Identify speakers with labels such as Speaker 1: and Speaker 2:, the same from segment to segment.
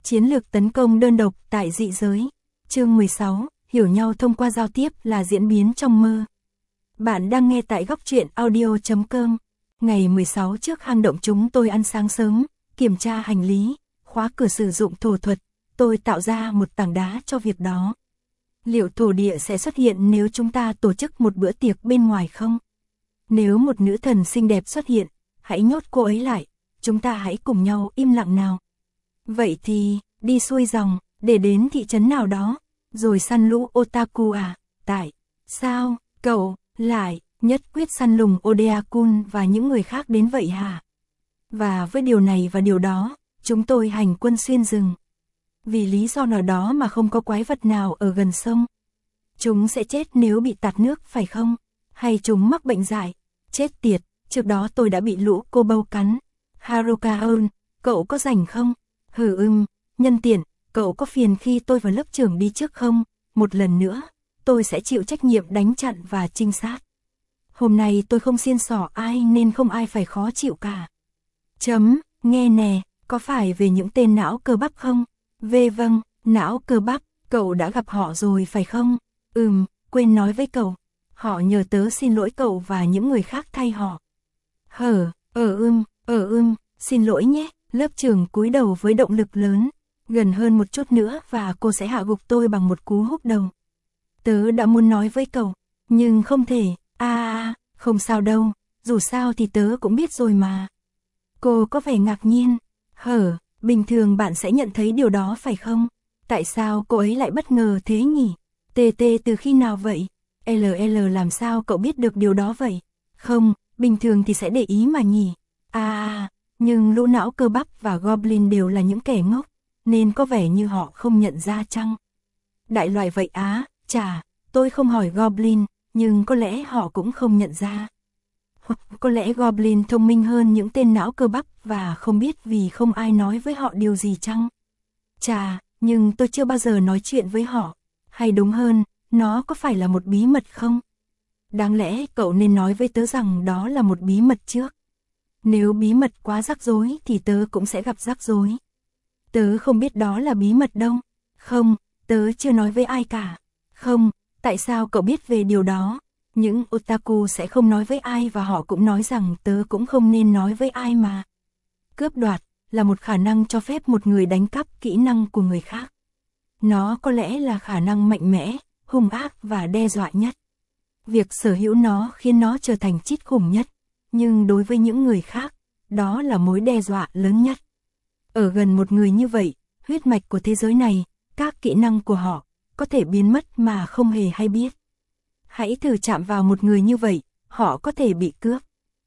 Speaker 1: Chiến lược tấn công đơn độc tại dị giới. Chương 16, hiểu nhau thông qua giao tiếp là diễn biến trong mơ. Bạn đang nghe tại góc truyện audio.com. Ngày 16 trước hang động chúng tôi ăn sáng sớm, kiểm tra hành lý, khóa cửa sử dụng thổ thuật, tôi tạo ra một tảng đá cho việc đó. Liệu thổ địa sẽ xuất hiện nếu chúng ta tổ chức một bữa tiệc bên ngoài không? Nếu một nữ thần xinh đẹp xuất hiện, hãy nhốt cô ấy lại, chúng ta hãy cùng nhau im lặng nào. Vậy thì, đi xuôi dòng, để đến thị trấn nào đó, rồi săn lũ otaku à? Tại sao, cậu lại nhất quyết săn lùng Odeakun và những người khác đến vậy hả? Và với điều này và điều đó, chúng tôi hành quân xuyên rừng. Vì lý do nào đó mà không có quái vật nào ở gần sông. Chúng sẽ chết nếu bị tạt nước phải không? Hay chúng mắc bệnh dại? Chết tiệt, trước đó tôi đã bị lũ cô bâu cắn. Haruka-ơn, cậu có rảnh không? Nhân tiện, cậu có phiền khi tôi và lớp trưởng đi trước không? Một lần nữa, tôi sẽ chịu trách nhiệm đánh chặn và trinh sát. Hôm nay tôi không xiên xỏ ai nên không ai phải khó chịu cả. Nghe nè, có phải về những tên não cơ bắp không? Vâng, não cơ bắp, cậu đã gặp họ rồi phải không? Quên nói với cậu. Họ nhờ tớ xin lỗi cậu và những người khác thay họ. Xin lỗi nhé. Lớp trưởng cúi đầu với động lực lớn. Gần hơn một chút nữa và cô sẽ hạ gục tôi bằng một cú húc đầu. Tớ đã muốn nói với cậu, nhưng không thể. Không sao đâu, dù sao thì tớ cũng biết rồi mà. Cô có vẻ ngạc nhiên. Bình thường bạn sẽ nhận thấy điều đó phải không? Tại sao cô ấy lại bất ngờ thế nhỉ? Từ khi nào vậy? Làm sao cậu biết được điều đó vậy? Không, bình thường thì sẽ để ý mà nhỉ. Nhưng lũ não cơ bắp và Goblin đều là những kẻ ngốc, nên có vẻ như họ không nhận ra chăng? Đại loại vậy á, tôi không hỏi Goblin, nhưng có lẽ họ cũng không nhận ra. Hoặc có lẽ Goblin thông minh hơn những tên não cơ bắp và không biết vì không ai nói với họ điều gì chăng? Nhưng tôi chưa bao giờ nói chuyện với họ. Hay đúng hơn, nó có phải là một bí mật không? Đáng lẽ cậu nên nói với tớ rằng đó là một bí mật trước. Nếu bí mật quá rắc rối thì tớ cũng sẽ gặp rắc rối. Tớ không biết đó là bí mật đâu. Không, tớ chưa nói với ai cả. Không, tại sao cậu biết về điều đó? Những otaku sẽ không nói với ai và họ cũng nói rằng tớ cũng không nên nói với ai mà. Cướp đoạt là một khả năng cho phép một người đánh cắp kỹ năng của người khác. Nó có lẽ là khả năng mạnh mẽ, hung ác và đe dọa nhất. Việc sở hữu nó khiến nó trở thành chít khủng nhất. Nhưng đối với những người khác, đó là mối đe dọa lớn nhất. Ở gần một người như vậy, huyết mạch của thế giới này, các kỹ năng của họ có thể biến mất mà không hề hay biết. Hãy thử chạm vào một người như vậy, họ có thể bị cướp.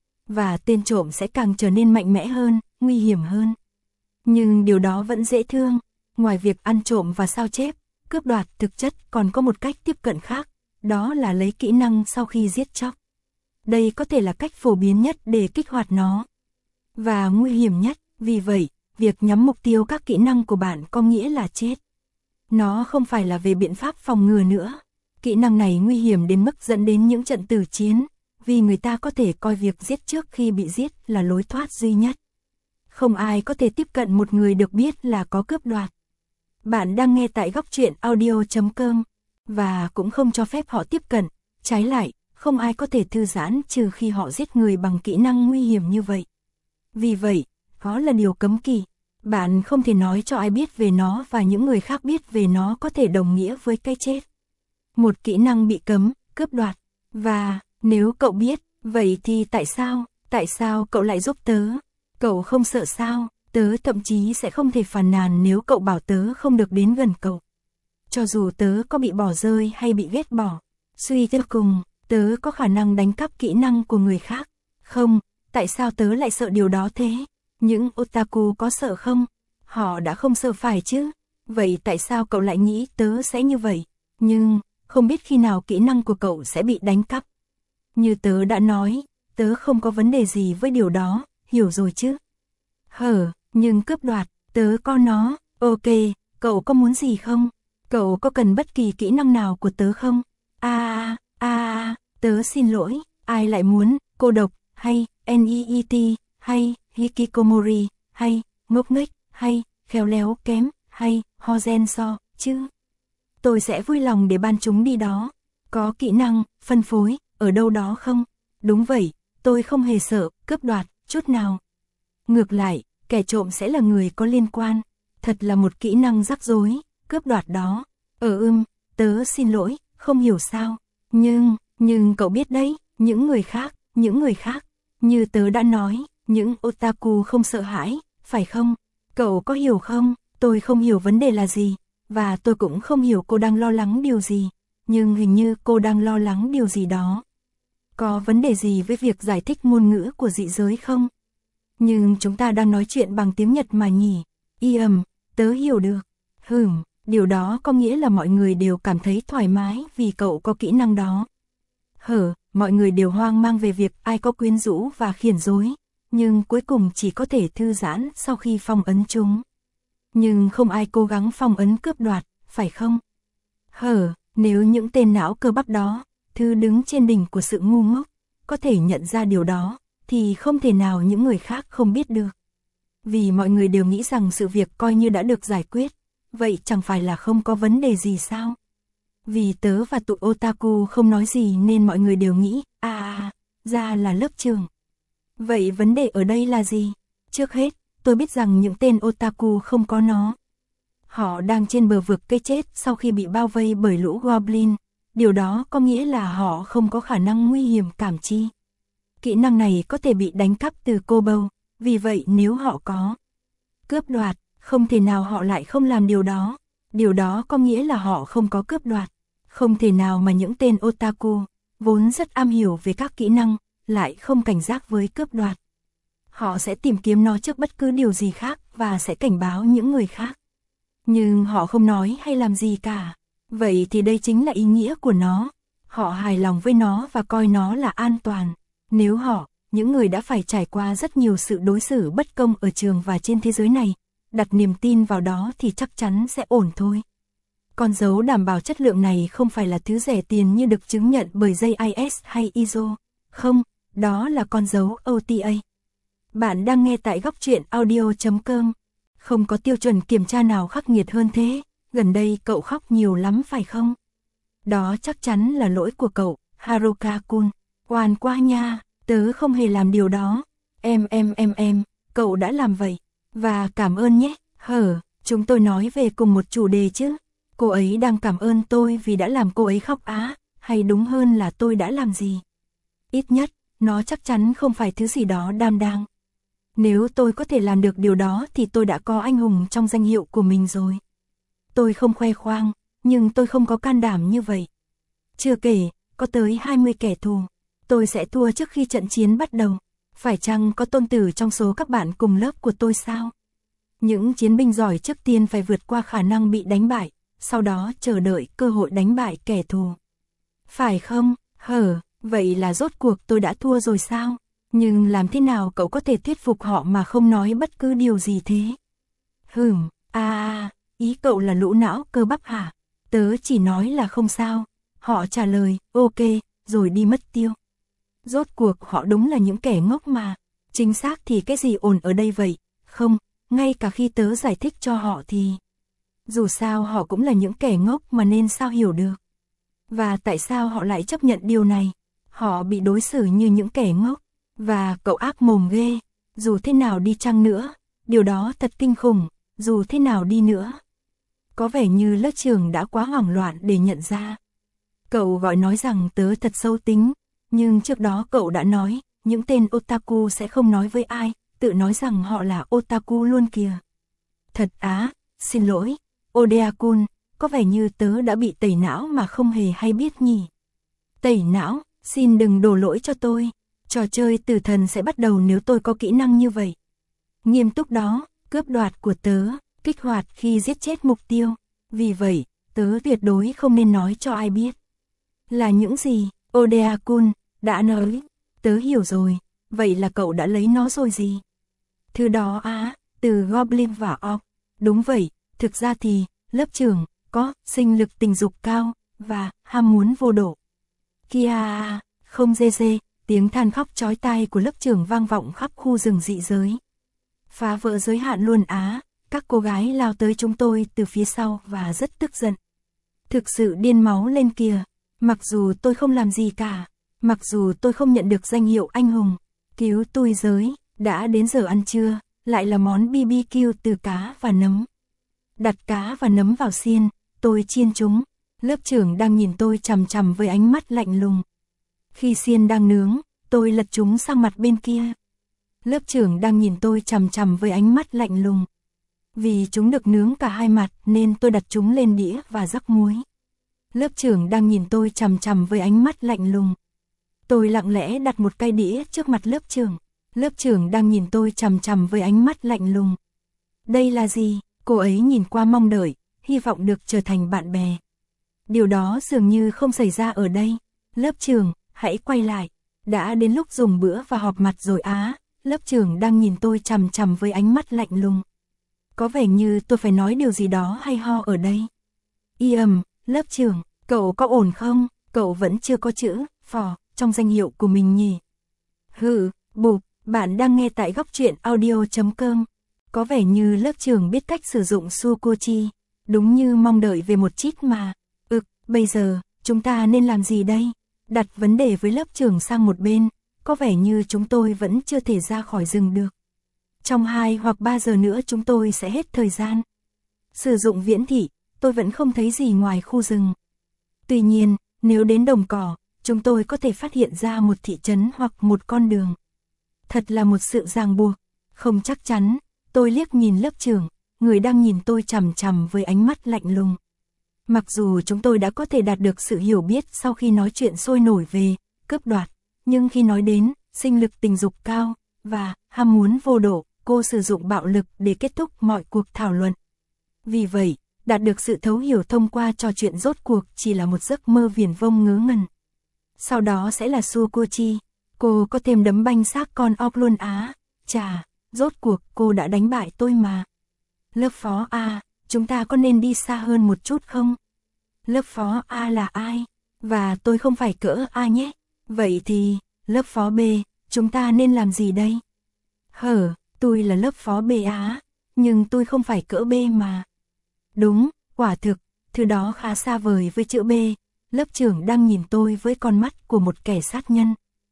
Speaker 1: Và tên trộm sẽ càng trở nên mạnh mẽ hơn, nguy hiểm hơn. Nhưng điều đó vẫn dễ thương. Ngoài việc ăn trộm và sao chép, cướp đoạt thực chất còn có một cách tiếp cận khác, đó là lấy kỹ năng sau khi giết chóc. Đây có thể là cách phổ biến nhất để kích hoạt nó. Và nguy hiểm nhất, vì vậy, việc nhắm mục tiêu các kỹ năng của bạn có nghĩa là chết. Nó không phải là về biện pháp phòng ngừa nữa. Kỹ năng này nguy hiểm đến mức dẫn đến những trận tử chiến, vì người ta có thể coi việc giết trước khi bị giết là lối thoát duy nhất. Không ai có thể tiếp cận một người được biết là có cướp đoạt. Bạn đang nghe tại góc truyện audio.com, và cũng không cho phép họ tiếp cận, trái lại, không ai có thể thư giãn trừ khi họ giết người bằng kỹ năng nguy hiểm như vậy. Vì vậy, đó là điều cấm kỵ. Bạn không thể nói cho ai biết về nó và những người khác biết về nó có thể đồng nghĩa với cái chết. Một kỹ năng bị cấm, cướp đoạt. Và, nếu cậu biết, vậy thì tại sao cậu lại giúp tớ? Cậu không sợ sao? Tớ thậm chí sẽ không thể phàn nàn nếu cậu bảo tớ không được đến gần cậu. Cho dù tớ có bị bỏ rơi hay bị ghét bỏ. Suy cho cùng, tớ có khả năng đánh cắp kỹ năng của người khác. Không, tại sao tớ lại sợ điều đó thế? Những otaku có sợ không? Họ đã không sợ phải chứ? Vậy tại sao cậu lại nghĩ tớ sẽ như vậy? Nhưng, không biết khi nào kỹ năng của cậu sẽ bị đánh cắp. Như tớ đã nói, tớ không có vấn đề gì với điều đó, hiểu rồi chứ? Nhưng cướp đoạt, tớ có nó. Ok, cậu có muốn gì không? Cậu có cần bất kỳ kỹ năng nào của tớ không? Tớ xin lỗi, ai lại muốn, cô độc, hay, NEET, hay, Hikikomori, hay, ngốc nghếch, hay, khéo léo kém, hay Hozen so, chứ. Tôi sẽ vui lòng để ban chúng đi đó. Có kỹ năng, phân phối, ở đâu đó không? Đúng vậy, tôi không hề sợ, cướp đoạt, chút nào. Ngược lại, kẻ trộm sẽ là người có liên quan. Thật là một kỹ năng rắc rối, cướp đoạt đó. Tớ xin lỗi, không hiểu sao. Nhưng cậu biết đấy, những người khác, như tớ đã nói, những otaku không sợ hãi, phải không? Cậu có hiểu không? Tôi không hiểu vấn đề là gì, và tôi cũng không hiểu cô đang lo lắng điều gì, nhưng hình như cô đang lo lắng điều gì đó. Có vấn đề gì với việc giải thích ngôn ngữ của dị giới không? Nhưng chúng ta đang nói chuyện bằng tiếng Nhật mà nhỉ? Tớ hiểu được. Điều đó có nghĩa là mọi người đều cảm thấy thoải mái vì cậu có kỹ năng đó. Mọi người đều hoang mang về việc ai có quyến rũ và khiển dối, nhưng cuối cùng chỉ có thể thư giãn sau khi phong ấn chúng. Nhưng không ai cố gắng phong ấn cướp đoạt, phải không? Nếu những tên não cơ bắp đó, thứ đứng trên đỉnh của sự ngu ngốc, có thể nhận ra điều đó, thì không thể nào những người khác không biết được. Vì mọi người đều nghĩ rằng sự việc coi như đã được giải quyết, vậy chẳng phải là không có vấn đề gì sao? Vì tớ và tụi otaku không nói gì nên mọi người đều nghĩ, ra là lớp trường. Vậy vấn đề ở đây là gì? Trước hết, tôi biết rằng những tên otaku không có nó. Họ đang trên bờ vực cái chết sau khi bị bao vây bởi lũ goblin. Điều đó có nghĩa là họ không có khả năng nguy hiểm cảm chi. Kỹ năng này có thể bị đánh cắp từ cô bầu, vì vậy nếu họ có cướp đoạt, không thể nào họ lại không làm điều đó. Điều đó có nghĩa là họ không có cướp đoạt. Không thể nào mà những tên otaku, vốn rất am hiểu về các kỹ năng, lại không cảnh giác với cướp đoạt. Họ sẽ tìm kiếm nó trước bất cứ điều gì khác và sẽ cảnh báo những người khác. Nhưng họ không nói hay làm gì cả. Vậy thì đây chính là ý nghĩa của nó. Họ hài lòng với nó và coi nó là an toàn. Nếu họ, những người đã phải trải qua rất nhiều sự đối xử bất công ở trường và trên thế giới này, đặt niềm tin vào đó thì chắc chắn sẽ ổn thôi. Con dấu đảm bảo chất lượng này không phải là thứ rẻ tiền như được chứng nhận bởi JIS hay ISO. Không, đó là con dấu OTA. Bạn đang nghe tại góc truyện audio.com. Không có tiêu chuẩn kiểm tra nào khắc nghiệt hơn thế. Gần đây cậu khóc nhiều lắm phải không? Đó chắc chắn là lỗi của cậu, Haruka-kun. Oan quá nha, tớ không hề làm điều đó. Cậu đã làm vậy. Và cảm ơn nhé. Chúng tôi nói về cùng một chủ đề chứ. Cô ấy đang cảm ơn tôi vì đã làm cô ấy khóc á, hay đúng hơn là tôi đã làm gì? Ít nhất, nó chắc chắn không phải thứ gì đó đam đang. Nếu tôi có thể làm được điều đó thì tôi đã có anh hùng trong danh hiệu của mình rồi. Tôi không khoe khoang, nhưng tôi không có can đảm như vậy. Chưa kể, có tới 20 kẻ thù. Tôi sẽ thua trước khi trận chiến bắt đầu. Phải chăng có tôn tử trong số các bạn cùng lớp của tôi sao? Những chiến binh giỏi trước tiên phải vượt qua khả năng bị đánh bại, sau đó chờ đợi cơ hội đánh bại kẻ thù. Phải không? Vậy là rốt cuộc tôi đã thua rồi sao? Nhưng làm thế nào cậu có thể thuyết phục họ mà không nói bất cứ điều gì thế? Ý cậu là lũ não cơ bắp hả? Tớ chỉ nói là không sao. Họ trả lời, ok, rồi đi mất tiêu. Rốt cuộc họ đúng là những kẻ ngốc mà. Chính xác thì cái gì ổn ở đây vậy? Không, ngay cả khi tớ giải thích cho họ thì... Dù sao họ cũng là những kẻ ngốc mà nên sao hiểu được. Và tại sao họ lại chấp nhận điều này? Họ bị đối xử như những kẻ ngốc. Và cậu ác mồm ghê. Dù thế nào đi chăng nữa, điều đó thật kinh khủng, dù thế nào đi nữa. Có vẻ như lớp trưởng đã quá hoảng loạn để nhận ra. Cậu gọi nói rằng tớ thật xấu tính, nhưng trước đó cậu đã nói, những tên otaku sẽ không nói với ai, tự nói rằng họ là otaku luôn kìa. Thật á, xin lỗi, Odeakun, có vẻ như tớ đã bị tẩy não mà không hề hay biết nhỉ. Tẩy não, xin đừng đổ lỗi cho tôi. Trò chơi tử thần sẽ bắt đầu nếu tôi có kỹ năng như vậy. Nghiêm túc đó, cướp đoạt của tớ, kích hoạt khi giết chết mục tiêu. Vì vậy, tớ tuyệt đối không nên nói cho ai biết. Là những gì, Odeakun, đã nói. Tớ hiểu rồi, vậy là cậu đã lấy nó rồi gì? Thứ đó á, từ Goblin và Orc. Đúng vậy, thực ra thì, lớp trưởng, có sinh lực tình dục cao, và ham muốn vô độ. Kia, không dê. Tiếng than khóc chói tai của lớp trưởng vang vọng khắp khu rừng dị giới. Phá vỡ giới hạn luôn á, Các cô gái lao tới chúng tôi từ phía sau và rất tức giận. Thực sự điên máu lên kìa. Mặc dù tôi không làm gì cả. Mặc dù tôi không nhận được danh hiệu anh hùng. Cứu tôi giới. Đã đến giờ ăn trưa. Lại là món BBQ từ cá và nấm. Đặt cá và nấm vào xiên. Tôi chiên chúng. Lớp trưởng đang nhìn tôi chằm chằm với ánh mắt lạnh lùng. Khi xiên đang nướng, tôi lật chúng sang mặt bên kia. Lớp trưởng đang nhìn tôi chằm chằm với ánh mắt lạnh lùng. Vì chúng được nướng cả hai mặt nên tôi đặt chúng lên đĩa và rắc muối. Lớp trưởng đang nhìn tôi chằm chằm với ánh mắt lạnh lùng. Tôi lặng lẽ đặt một cái đĩa trước mặt lớp trưởng. Lớp trưởng đang nhìn tôi chằm chằm với ánh mắt lạnh lùng. Đây là gì? Cô ấy nhìn qua mong đợi, hy vọng được trở thành bạn bè. Điều đó dường như không xảy ra ở đây. Lớp trưởng, hãy quay lại. Đã đến lúc dùng bữa và họp mặt rồi á. Lớp trưởng đang nhìn tôi chằm chằm với ánh mắt lạnh lùng. Có vẻ như tôi phải nói điều gì đó hay ho ở đây. Lớp trưởng, cậu có ổn không? Cậu vẫn chưa có chữ phò trong danh hiệu của mình nhỉ? Bụp, bạn đang nghe tại góc truyện audio.com. Có vẻ như lớp trưởng biết cách sử dụng Sukochi. Đúng như mong đợi về một chít mà. Bây giờ, chúng ta nên làm gì đây? Đặt vấn đề với lớp trưởng sang một bên. Có vẻ như chúng tôi vẫn chưa thể ra khỏi rừng được. Trong 2 hoặc 3 giờ nữa chúng tôi sẽ hết thời gian. Sử dụng viễn thị, tôi vẫn không thấy gì ngoài khu rừng. Tuy nhiên, nếu đến đồng cỏ, chúng tôi có thể phát hiện ra một thị trấn hoặc một con đường. Thật là một sự ràng buộc. Không chắc chắn, tôi liếc nhìn lớp trưởng, người đang nhìn tôi chằm chằm với ánh mắt lạnh lùng. Mặc dù chúng tôi đã có thể đạt được sự hiểu biết sau khi nói chuyện sôi nổi về cướp đoạt, nhưng khi nói đến sinh lực tình dục cao và ham muốn vô độ, cô sử dụng bạo lực để kết thúc mọi cuộc thảo luận. Vì vậy, đạt được sự thấu hiểu thông qua trò chuyện rốt cuộc chỉ là một giấc mơ viển vông ngớ ngẩn. Sau đó sẽ là Sukochi, cô có thêm đấm banh xác con óc luôn á. Chà, rốt cuộc cô đã đánh bại tôi mà. Lớp phó A, chúng ta có nên đi xa hơn một chút không? Lớp phó A là ai? Và tôi không phải cỡ A nhé. Vậy thì, lớp phó B, chúng ta nên làm gì đây? Tôi là lớp phó B á, nhưng tôi không phải cỡ B mà. Đúng, quả thực, thứ đó khá xa vời với chữ B. Lớp trưởng đang nhìn tôi với con mắt của một kẻ sát nhân.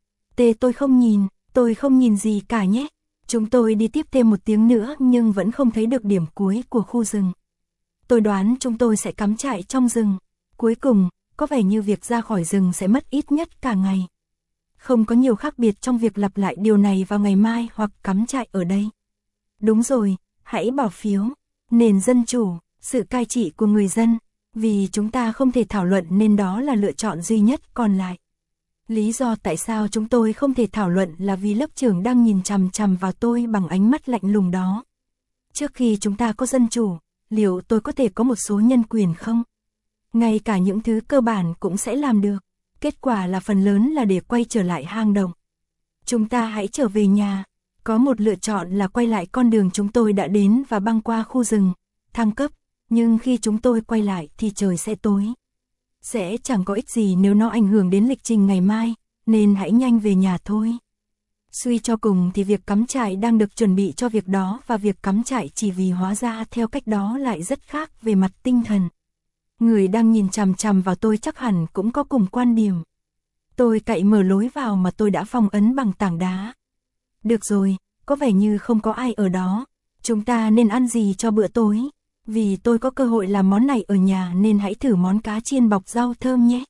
Speaker 1: Tôi không nhìn gì cả nhé. Chúng tôi đi tiếp thêm 1 tiếng nữa nhưng vẫn không thấy được điểm cuối của khu rừng. Tôi đoán chúng tôi sẽ cắm trại trong rừng. Cuối cùng, có vẻ như việc ra khỏi rừng sẽ mất ít nhất cả ngày. Không có nhiều khác biệt trong việc lặp lại điều này vào ngày mai hoặc cắm trại ở đây. Đúng rồi, hãy bỏ phiếu. Nền dân chủ, sự cai trị của người dân. Vì chúng ta không thể thảo luận nên đó là lựa chọn duy nhất còn lại. Lý do tại sao chúng tôi không thể thảo luận là vì lớp trưởng đang nhìn chằm chằm vào tôi bằng ánh mắt lạnh lùng đó. Trước khi chúng ta có dân chủ, liệu tôi có thể có một số nhân quyền không? Ngay cả những thứ cơ bản cũng sẽ làm được. Kết quả là phần lớn là để quay trở lại hang động. Chúng ta hãy trở về nhà. Có một lựa chọn là quay lại con đường chúng tôi đã đến và băng qua khu rừng, thăng cấp. Nhưng khi chúng tôi quay lại thì trời sẽ tối. Sẽ chẳng có ích gì nếu nó ảnh hưởng đến lịch trình ngày mai, nên hãy nhanh về nhà thôi. Suy cho cùng thì việc cắm trại đang được chuẩn bị cho việc đó và việc cắm trại chỉ vì hóa ra theo cách đó lại rất khác về mặt tinh thần. Người đang nhìn chằm chằm vào tôi chắc hẳn cũng có cùng quan điểm. Tôi cậy mở lối vào mà tôi đã phong ấn bằng tảng đá. Được rồi, có vẻ như không có ai ở đó. Chúng ta nên ăn gì cho bữa tối? Vì tôi có cơ hội làm món này ở nhà nên hãy thử món cá chiên bọc rau thơm nhé.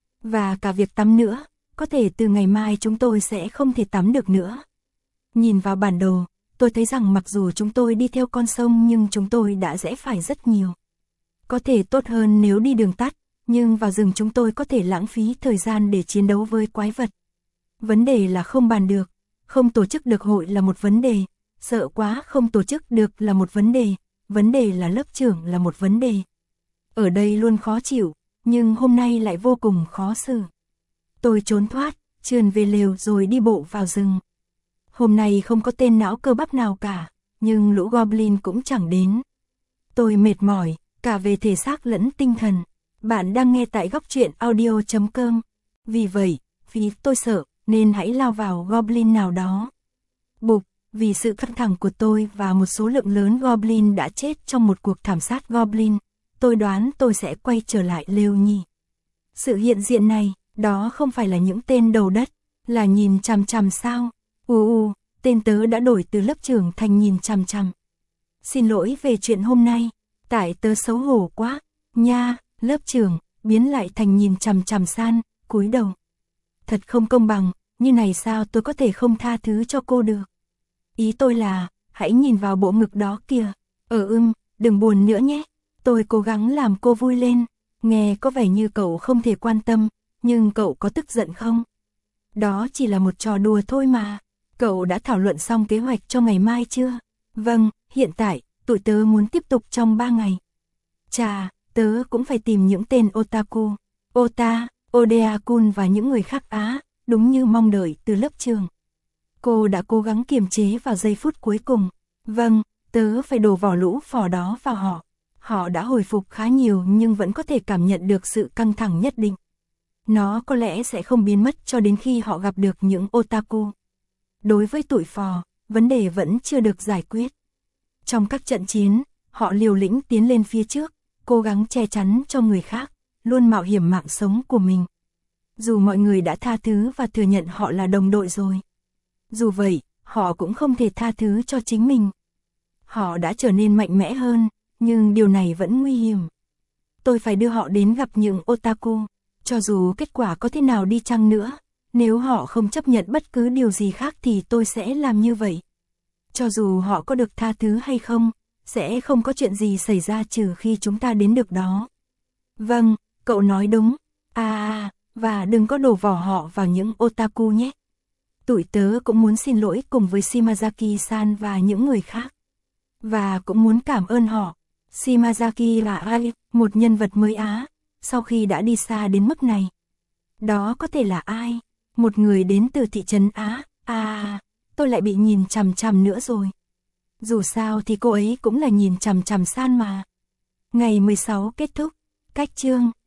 Speaker 1: Và cả việc tắm nữa, có thể từ ngày mai chúng tôi sẽ không thể tắm được nữa. Nhìn vào bản đồ, tôi thấy rằng mặc dù chúng tôi đi theo con sông nhưng chúng tôi đã rẽ phải rất nhiều. Có thể tốt hơn nếu đi đường tắt, nhưng vào rừng chúng tôi có thể lãng phí thời gian để chiến đấu với quái vật. Vấn đề là không bàn được, không tổ chức được hội là một vấn đề, sợ quá không tổ chức được là một vấn đề là lớp trưởng là một vấn đề. Ở đây luôn khó chịu, nhưng hôm nay lại vô cùng khó xử. Tôi trốn thoát, trườn về lều rồi đi bộ vào rừng. Hôm nay không có tên não cơ bắp nào cả, nhưng lũ goblin cũng chẳng đến. Tôi mệt mỏi, cả về thể xác lẫn tinh thần. Bạn đang nghe tại góc truyện audio.com. Vì vậy, vì tôi sợ, nên hãy lao vào goblin nào đó. Bụp, Vì sự căng thẳng của tôi và một số lượng lớn Goblin đã chết trong một cuộc thảm sát Goblin, tôi đoán tôi sẽ quay trở lại Lêu Nhi. Sự hiện diện này, đó không phải là những tên đầu đất, là nhìn chằm chằm sao? Tên tớ đã đổi từ lớp trưởng thành nhìn chằm chằm. Xin lỗi về chuyện hôm nay, tại tớ xấu hổ quá, nha, lớp trưởng, biến lại thành nhìn chằm chằm san, cúi đầu. Thật không công bằng, như này sao tôi có thể không tha thứ cho cô được? Ý tôi là, hãy nhìn vào bộ ngực đó kìa. Đừng buồn nữa nhé. Tôi cố gắng làm cô vui lên. Nghe có vẻ như cậu không thể quan tâm, nhưng cậu có tức giận không? Đó chỉ là một trò đùa thôi mà. Cậu đã thảo luận xong kế hoạch cho ngày mai chưa? Vâng, hiện tại, tụi tớ muốn tiếp tục trong 3 ngày. Chà, tớ cũng phải tìm những tên otaku, Odeakun và những người khác á, đúng như mong đợi từ lớp trường. Cô đã cố gắng kiềm chế vào giây phút cuối cùng. Vâng, tớ phải đổ vỏ lũ phò đó vào họ. Họ đã hồi phục khá nhiều nhưng vẫn có thể cảm nhận được sự căng thẳng nhất định. Nó có lẽ sẽ không biến mất cho đến khi họ gặp được những otaku. Đối với tụi phò, vấn đề vẫn chưa được giải quyết. Trong các trận chiến, họ liều lĩnh tiến lên phía trước, cố gắng che chắn cho người khác, luôn mạo hiểm mạng sống của mình. Dù mọi người đã tha thứ và thừa nhận họ là đồng đội rồi. Dù vậy, họ cũng không thể tha thứ cho chính mình. Họ đã trở nên mạnh mẽ hơn, nhưng điều này vẫn nguy hiểm. Tôi phải đưa họ đến gặp những otaku, cho dù kết quả có thế nào đi chăng nữa. Nếu họ không chấp nhận bất cứ điều gì khác thì tôi sẽ làm như vậy. Cho dù họ có được tha thứ hay không, sẽ không có chuyện gì xảy ra trừ khi chúng ta đến được đó. Vâng, cậu nói đúng. Và đừng có đổ vỏ họ vào những otaku nhé. Tụi tớ cũng muốn xin lỗi cùng với Shimazaki-san và những người khác. Và cũng muốn cảm ơn họ. Shimazaki là ai? Một nhân vật mới Á, sau khi đã đi xa đến mức này. Đó có thể là ai? Một người đến từ thị trấn Á. Tôi lại bị nhìn chằm chằm nữa rồi. Dù sao thì cô ấy cũng là nhìn chằm chằm san mà. Ngày 16 kết thúc. Cách chương